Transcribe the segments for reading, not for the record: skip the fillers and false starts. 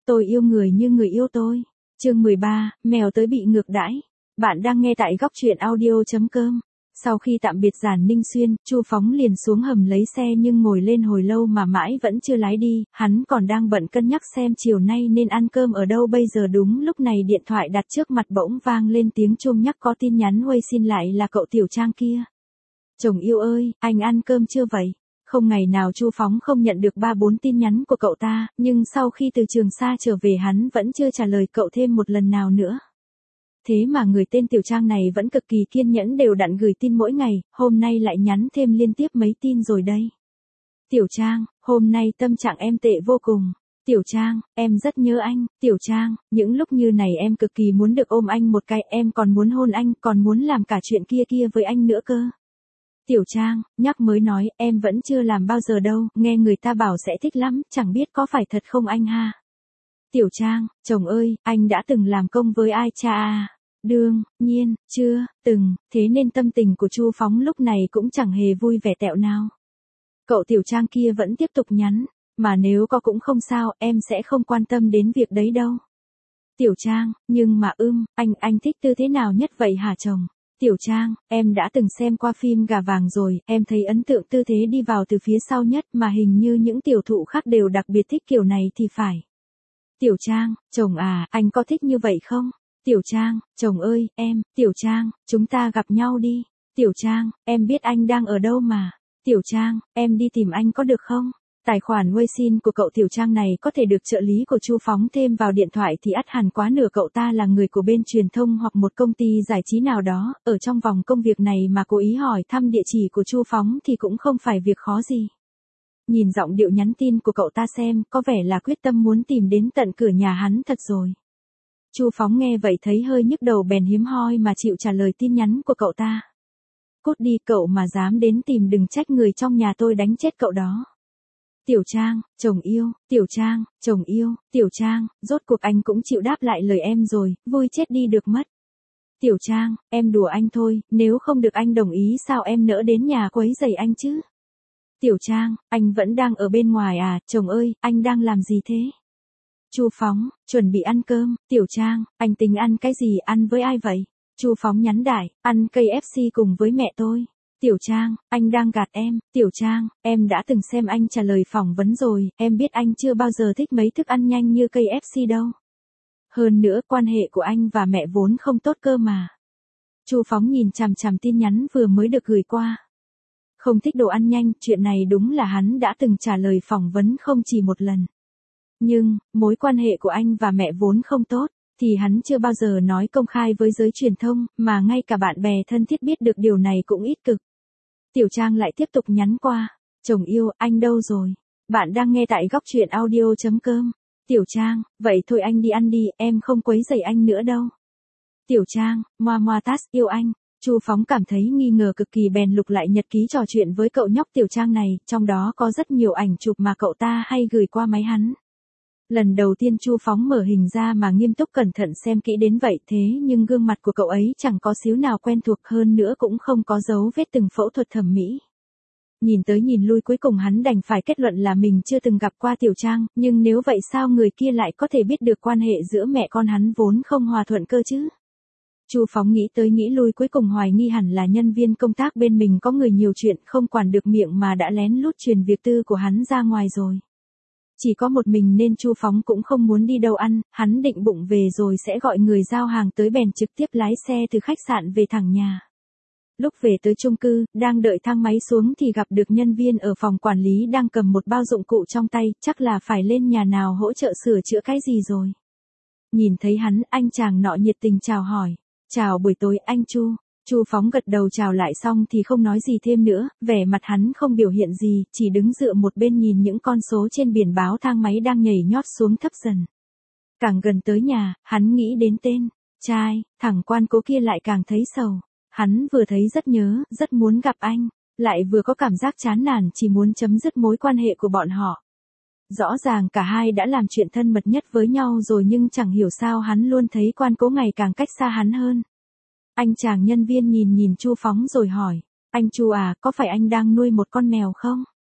Tôi yêu người như người yêu tôi. Chương 13, mèo tới bị ngược đãi. Bạn đang nghe tại góc truyện audio.com. Sau khi tạm biệt Giản Ninh Xuyên, Chu Phóng liền xuống hầm lấy xe nhưng ngồi lên hồi lâu mà mãi vẫn chưa lái đi, hắn còn đang bận cân nhắc xem chiều nay nên ăn cơm ở đâu bây giờ. Đúng lúc này điện thoại đặt trước mặt bỗng vang lên tiếng chuông nhắc có tin nhắn Huê, xin lại là cậu Tiểu Trang kia. Chồng yêu ơi, anh ăn cơm chưa vậy? Không ngày nào Chu Phóng không nhận được 3-4 tin nhắn của cậu ta, nhưng sau khi từ Trường Sa trở về hắn vẫn chưa trả lời cậu thêm một lần nào nữa. Thế mà người tên Tiểu Trang này vẫn cực kỳ kiên nhẫn đều đặn gửi tin mỗi ngày, hôm nay lại nhắn thêm liên tiếp mấy tin rồi đây. Tiểu Trang, hôm nay tâm trạng em tệ vô cùng. Tiểu Trang, em rất nhớ anh. Tiểu Trang, những lúc như này em cực kỳ muốn được ôm anh một cái, em còn muốn hôn anh, còn muốn làm cả chuyện kia với anh nữa cơ. Tiểu Trang, nhắc mới nói, em vẫn chưa làm bao giờ đâu, nghe người ta bảo sẽ thích lắm, chẳng biết có phải thật không anh ha. Tiểu Trang, chồng ơi, anh đã từng làm công với ai cha à? Đương nhiên, chưa từng, thế nên tâm tình của Chu Phóng lúc này cũng chẳng hề vui vẻ tẹo nào. Cậu Tiểu Trang kia vẫn tiếp tục nhắn, mà nếu có cũng không sao, em sẽ không quan tâm đến việc đấy đâu. Tiểu Trang, nhưng mà anh thích tư thế nào nhất vậy hả chồng? Tiểu Trang, em đã từng xem qua phim Gà Vàng rồi, em thấy ấn tượng tư thế đi vào từ phía sau nhất mà hình như những tiểu thụ khác đều đặc biệt thích kiểu này thì phải. Tiểu Trang, chồng à, anh có thích như vậy không? Tiểu Trang, chồng ơi, Tiểu Trang, chúng ta gặp nhau đi. Tiểu Trang, em biết anh đang ở đâu mà. Tiểu Trang, em đi tìm anh có được không? Tài khoản Weixin của cậu Tiểu Trang này có thể được trợ lý của Chu Phóng thêm vào điện thoại thì ắt hẳn quá nửa cậu ta là người của bên truyền thông hoặc một công ty giải trí nào đó, ở trong vòng công việc này mà cố ý hỏi thăm địa chỉ của Chu Phóng thì cũng không phải việc khó gì. Nhìn giọng điệu nhắn tin của cậu ta xem, có vẻ là quyết tâm muốn tìm đến tận cửa nhà hắn thật rồi. Chu Phóng nghe vậy thấy hơi nhức đầu bèn hiếm hoi mà chịu trả lời tin nhắn của cậu ta. Cút đi, cậu mà dám đến tìm đừng trách người trong nhà tôi đánh chết cậu đó. Tiểu Trang, chồng yêu, Tiểu Trang, chồng yêu, Tiểu Trang, rốt cuộc anh cũng chịu đáp lại lời em rồi, vui chết đi được mất. Tiểu Trang, em đùa anh thôi, nếu không được anh đồng ý sao em nỡ đến nhà quấy rầy anh chứ? Tiểu Trang, anh vẫn đang ở bên ngoài à, chồng ơi, anh đang làm gì thế? Chu Phóng, chuẩn bị ăn cơm. Tiểu Trang, anh tính ăn cái gì, ăn với ai vậy? Chu Phóng nhắn đại, ăn KFC cùng với mẹ tôi. Tiểu Trang, anh đang gạt em. Tiểu Trang, em đã từng xem anh trả lời phỏng vấn rồi, em biết anh chưa bao giờ thích mấy thức ăn nhanh như KFC đâu. Hơn nữa, quan hệ của anh và mẹ vốn không tốt cơ mà. Chu Phóng nhìn chằm chằm tin nhắn vừa mới được gửi qua. Không thích đồ ăn nhanh, chuyện này đúng là hắn đã từng trả lời phỏng vấn không chỉ một lần. Nhưng, mối quan hệ của anh và mẹ vốn không tốt, thì hắn chưa bao giờ nói công khai với giới truyền thông, mà ngay cả bạn bè thân thiết biết được điều này cũng ít cực. Tiểu Trang lại tiếp tục nhắn qua, chồng yêu, anh đâu rồi? Bạn đang nghe tại góc truyện audio.com. Tiểu Trang, vậy thôi anh đi ăn đi, em không quấy rầy anh nữa đâu. Tiểu Trang, moa tát, yêu anh. Chu Phóng cảm thấy nghi ngờ cực kỳ bèn lục lại nhật ký trò chuyện với cậu nhóc Tiểu Trang này, trong đó có rất nhiều ảnh chụp mà cậu ta hay gửi qua máy hắn. Lần đầu tiên Chu Phóng mở hình ra mà nghiêm túc cẩn thận xem kỹ đến vậy, thế nhưng gương mặt của cậu ấy chẳng có xíu nào quen thuộc, hơn nữa cũng không có dấu vết từng phẫu thuật thẩm mỹ. Nhìn tới nhìn lui cuối cùng hắn đành phải kết luận là mình chưa từng gặp qua Tiểu Trang, nhưng nếu vậy sao người kia lại có thể biết được quan hệ giữa mẹ con hắn vốn không hòa thuận cơ chứ? Chu Phóng nghĩ tới nghĩ lui cuối cùng hoài nghi hẳn là nhân viên công tác bên mình có người nhiều chuyện không quản được miệng mà đã lén lút truyền việc tư của hắn ra ngoài rồi. Chỉ có một mình nên Chu Phóng cũng không muốn đi đâu ăn, hắn định bụng về rồi sẽ gọi người giao hàng tới bèn trực tiếp lái xe từ khách sạn về thẳng nhà. Lúc về tới chung cư, đang đợi thang máy xuống thì gặp được nhân viên ở phòng quản lý đang cầm một bao dụng cụ trong tay, chắc là phải lên nhà nào hỗ trợ sửa chữa cái gì rồi. Nhìn thấy hắn, anh chàng nọ nhiệt tình chào hỏi. Chào buổi tối anh Chu. Chu Phóng gật đầu chào lại xong thì không nói gì thêm nữa, vẻ mặt hắn không biểu hiện gì, chỉ đứng dựa một bên nhìn những con số trên biển báo thang máy đang nhảy nhót xuống thấp dần. Càng gần tới nhà, hắn nghĩ đến tên trai, thằng quan cố kia lại càng thấy sầu. Hắn vừa thấy rất nhớ, rất muốn gặp anh, lại vừa có cảm giác chán nản chỉ muốn chấm dứt mối quan hệ của bọn họ. Rõ ràng cả hai đã làm chuyện thân mật nhất với nhau rồi nhưng chẳng hiểu sao hắn luôn thấy quan cố ngày càng cách xa hắn hơn. Anh chàng nhân viên nhìn Chu Phóng rồi hỏi, anh Chu à, có phải anh đang nuôi một con mèo không?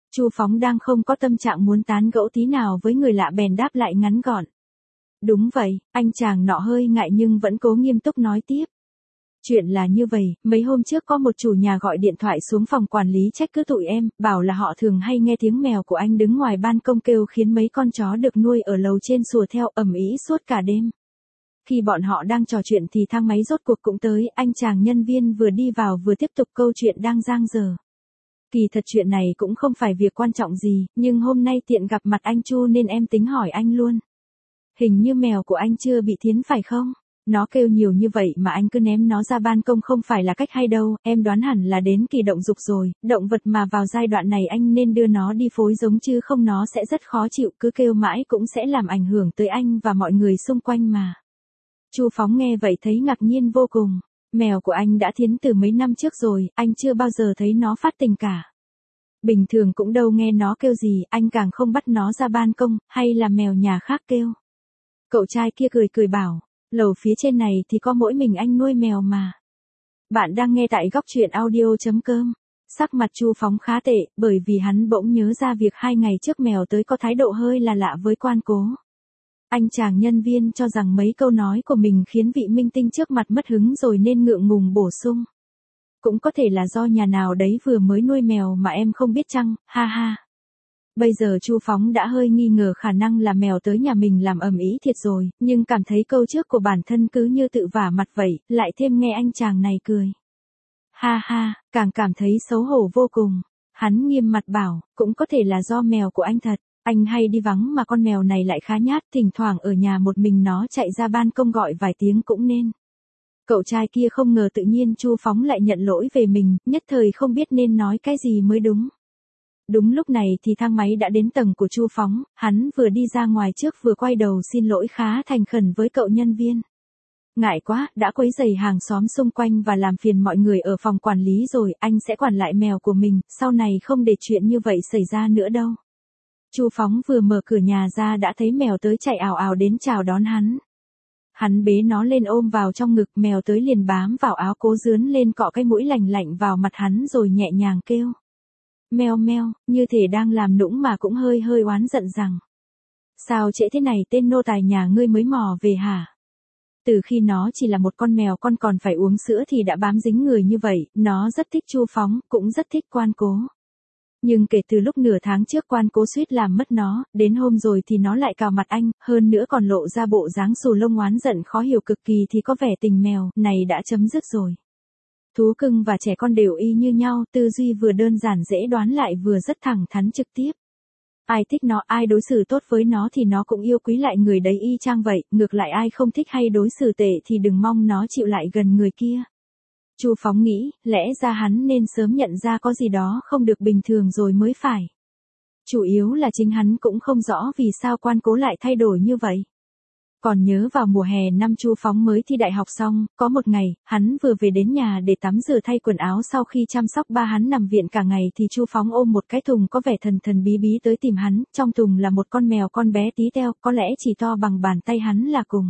Chu Phóng đang không có tâm trạng muốn tán gẫu tí nào với người lạ bèn đáp lại ngắn gọn. Đúng vậy, anh chàng nọ hơi ngại nhưng vẫn cố nghiêm túc nói tiếp. Chuyện là như vậy, mấy hôm trước có một chủ nhà gọi điện thoại xuống phòng quản lý trách cứ tụi em, bảo là họ thường hay nghe tiếng mèo của anh đứng ngoài ban công kêu khiến mấy con chó được nuôi ở lầu trên sủa theo ầm ĩ suốt cả đêm. Khi bọn họ đang trò chuyện thì thang máy rốt cuộc cũng tới, anh chàng nhân viên vừa đi vào vừa tiếp tục câu chuyện đang dang dở. Kỳ thật chuyện này cũng không phải việc quan trọng gì, nhưng hôm nay tiện gặp mặt anh Chu nên em tính hỏi anh luôn. Hình như mèo của anh chưa bị thiến phải không? Nó kêu nhiều như vậy mà anh cứ ném nó ra ban công không phải là cách hay đâu, em đoán hẳn là đến kỳ động dục rồi, động vật mà vào giai đoạn này anh nên đưa nó đi phối giống chứ không nó sẽ rất khó chịu, cứ kêu mãi cũng sẽ làm ảnh hưởng tới anh và mọi người xung quanh mà. Chu Phóng nghe vậy thấy ngạc nhiên vô cùng, mèo của anh đã thiến từ mấy năm trước rồi, anh chưa bao giờ thấy nó phát tình cả. Bình thường cũng đâu nghe nó kêu gì, anh càng không bắt nó ra ban công, hay là mèo nhà khác kêu. Cậu trai kia cười cười bảo, lầu phía trên này thì có mỗi mình anh nuôi mèo mà. Bạn đang nghe tại góc truyện audio.com. Sắc mặt Chu Phóng khá tệ, bởi vì hắn bỗng nhớ ra việc 2 ngày trước mèo tới có thái độ hơi là lạ với quan cố. Anh chàng nhân viên cho rằng mấy câu nói của mình khiến vị minh tinh trước mặt mất hứng rồi nên ngượng ngùng bổ sung. Cũng có thể là do nhà nào đấy vừa mới nuôi mèo mà em không biết chăng, ha ha. Bây giờ Chu Phóng đã hơi nghi ngờ khả năng là mèo tới nhà mình làm ầm ĩ thiệt rồi, nhưng cảm thấy câu trước của bản thân cứ như tự vả mặt vậy, lại thêm nghe anh chàng này cười. Ha ha, càng cảm thấy xấu hổ vô cùng. Hắn nghiêm mặt bảo, cũng có thể là do mèo của anh thật, anh hay đi vắng mà con mèo này lại khá nhát, thỉnh thoảng ở nhà một mình nó chạy ra ban công gọi vài tiếng cũng nên. Cậu trai kia không ngờ tự nhiên Chu Phóng lại nhận lỗi về mình, nhất thời không biết nên nói cái gì mới đúng. Đúng lúc này thì thang máy đã đến tầng của Chu Phóng, hắn vừa đi ra ngoài trước vừa quay đầu xin lỗi khá thành khẩn với cậu nhân viên. Ngại quá, đã quấy rầy hàng xóm xung quanh và làm phiền mọi người ở phòng quản lý rồi, anh sẽ quản lại mèo của mình, sau này không để chuyện như vậy xảy ra nữa đâu. Chu Phóng vừa mở cửa nhà ra đã thấy mèo tới chạy ào ào đến chào đón hắn. Hắn bế nó lên ôm vào trong ngực, mèo tới liền bám vào áo cố dướn lên cọ cái mũi lành lạnh vào mặt hắn rồi nhẹ nhàng kêu. Meo meo, như thể đang làm nũng mà cũng hơi hơi oán giận rằng. Sao trễ thế này tên nô tài nhà ngươi mới mò về hả? Từ khi nó chỉ là một con mèo con còn phải uống sữa thì đã bám dính người như vậy, nó rất thích Chu Phóng, cũng rất thích quan cố. Nhưng kể từ lúc nửa tháng trước quan cố suýt làm mất nó, đến hôm rồi thì nó lại cào mặt anh, hơn nữa còn lộ ra bộ dáng xù lông oán giận khó hiểu cực kỳ thì có vẻ tình mèo, này đã chấm dứt rồi. Thú cưng và trẻ con đều y như nhau, tư duy vừa đơn giản dễ đoán lại vừa rất thẳng thắn trực tiếp. Ai thích nó, ai đối xử tốt với nó thì nó cũng yêu quý lại người đấy y chang vậy, ngược lại ai không thích hay đối xử tệ thì đừng mong nó chịu lại gần người kia. Chu Phóng nghĩ, lẽ ra hắn nên sớm nhận ra có gì đó không được bình thường rồi mới phải. Chủ yếu là chính hắn cũng không rõ vì sao quan cố lại thay đổi như vậy. Còn nhớ vào mùa hè năm Chu Phóng mới thi đại học xong, có một ngày, hắn vừa về đến nhà để tắm rửa thay quần áo sau khi chăm sóc ba hắn nằm viện cả ngày thì Chu Phóng ôm một cái thùng có vẻ thần thần bí bí tới tìm hắn, trong thùng là một con mèo con bé tí teo, có lẽ chỉ to bằng bàn tay hắn là cùng.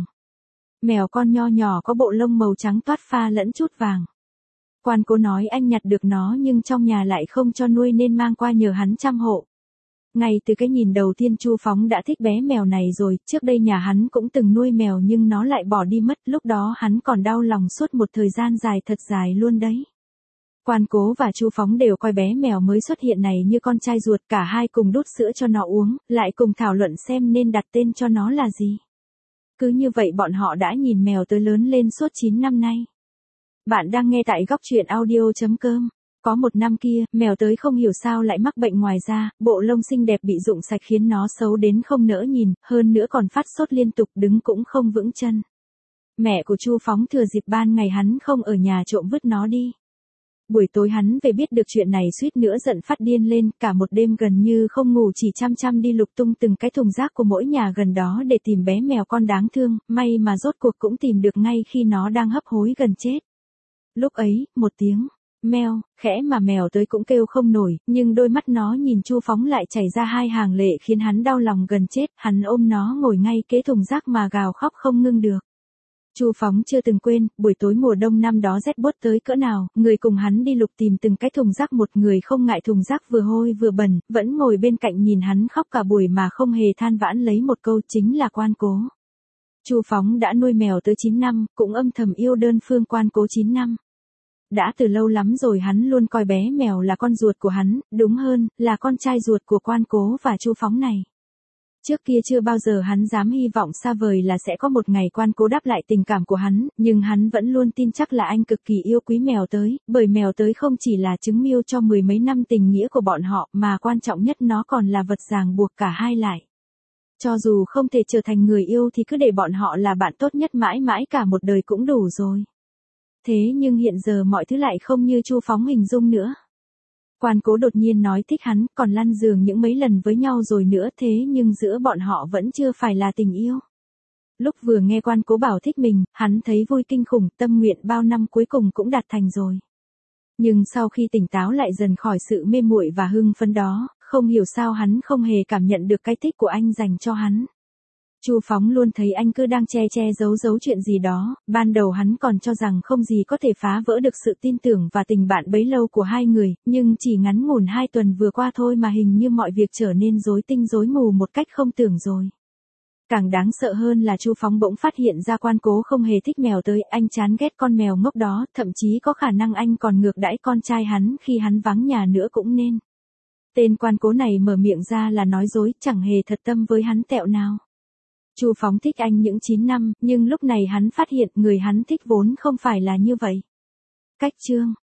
Mèo con nho nhỏ có bộ lông màu trắng toát pha lẫn chút vàng. Quan cố nói anh nhặt được nó nhưng trong nhà lại không cho nuôi nên mang qua nhờ hắn chăm hộ. Ngay từ cái nhìn đầu tiên Chu Phóng đã thích bé mèo này rồi, trước đây nhà hắn cũng từng nuôi mèo nhưng nó lại bỏ đi mất, lúc đó hắn còn đau lòng suốt một thời gian dài thật dài luôn đấy. Quan cố và Chu Phóng đều coi bé mèo mới xuất hiện này như con trai ruột, cả hai cùng đút sữa cho nó uống, lại cùng thảo luận xem nên đặt tên cho nó là gì. Cứ như vậy bọn họ đã nhìn mèo tới lớn lên suốt 9 năm nay. Bạn đang nghe tại góc truyện audio.com. Có một năm kia, mèo tới không hiểu sao lại mắc bệnh ngoài da, bộ lông xinh đẹp bị rụng sạch khiến nó xấu đến không nỡ nhìn, hơn nữa còn phát sốt liên tục đứng cũng không vững chân. Mẹ của Chu Phóng thừa dịp ban ngày hắn không ở nhà trộm vứt nó đi. Buổi tối hắn về biết được chuyện này suýt nữa giận phát điên lên, cả một đêm gần như không ngủ chỉ chăm chăm đi lục tung từng cái thùng rác của mỗi nhà gần đó để tìm bé mèo con đáng thương, may mà rốt cuộc cũng tìm được ngay khi nó đang hấp hối gần chết. Lúc ấy, một tiếng meo, khẽ mà mèo tới cũng kêu không nổi, nhưng đôi mắt nó nhìn Chu Phóng lại chảy ra hai hàng lệ khiến hắn đau lòng gần chết, hắn ôm nó ngồi ngay kế thùng rác mà gào khóc không ngưng được. Chu Phóng chưa từng quên, buổi tối mùa đông năm đó rét buốt tới cỡ nào, người cùng hắn đi lục tìm từng cái thùng rác, một người không ngại thùng rác vừa hôi vừa bẩn, vẫn ngồi bên cạnh nhìn hắn khóc cả buổi mà không hề than vãn lấy một câu, chính là Quan Cố. Chu Phóng đã nuôi mèo tới 9 năm, cũng âm thầm yêu đơn phương Quan Cố 9 năm. Đã từ lâu lắm rồi hắn luôn coi bé mèo là con ruột của hắn, đúng hơn, là con trai ruột của Quan Cố và Chu Phóng này. Trước kia chưa bao giờ hắn dám hy vọng xa vời là sẽ có một ngày Quan Cố đáp lại tình cảm của hắn, nhưng hắn vẫn luôn tin chắc là anh cực kỳ yêu quý mèo tới, bởi mèo tới không chỉ là chứng minh cho mười mấy năm tình nghĩa của bọn họ mà quan trọng nhất nó còn là vật ràng buộc cả hai lại. Cho dù không thể trở thành người yêu thì cứ để bọn họ là bạn tốt nhất mãi mãi cả một đời cũng đủ rồi. Thế nhưng hiện giờ mọi thứ lại không như Chu Phóng hình dung nữa. Quan Cố đột nhiên nói thích hắn, còn lăn giường những mấy lần với nhau rồi nữa, thế nhưng giữa bọn họ vẫn chưa phải là tình yêu. Lúc vừa nghe Quan Cố bảo thích mình, hắn thấy vui kinh khủng, tâm nguyện bao năm cuối cùng cũng đạt thành rồi. Nhưng sau khi tỉnh táo lại dần khỏi sự mê muội và hưng phấn đó, không hiểu sao hắn không hề cảm nhận được cái thích của anh dành cho hắn. Chu Phóng luôn thấy anh cứ đang che giấu chuyện gì đó, ban đầu hắn còn cho rằng không gì có thể phá vỡ được sự tin tưởng và tình bạn bấy lâu của hai người, nhưng chỉ ngắn ngủn 2 tuần vừa qua thôi mà hình như mọi việc trở nên rối tinh rối mù một cách không tưởng rồi. Càng đáng sợ hơn là Chu Phóng bỗng phát hiện ra Quan Cố không hề thích mèo tới, anh chán ghét con mèo ngốc đó, thậm chí có khả năng anh còn ngược đãi con trai hắn khi hắn vắng nhà nữa cũng nên. Tên Quan Cố này mở miệng ra là nói dối, chẳng hề thật tâm với hắn tẹo nào. Chu Phóng thích anh những 9 năm, nhưng lúc này hắn phát hiện người hắn thích vốn không phải là như vậy. Cách chương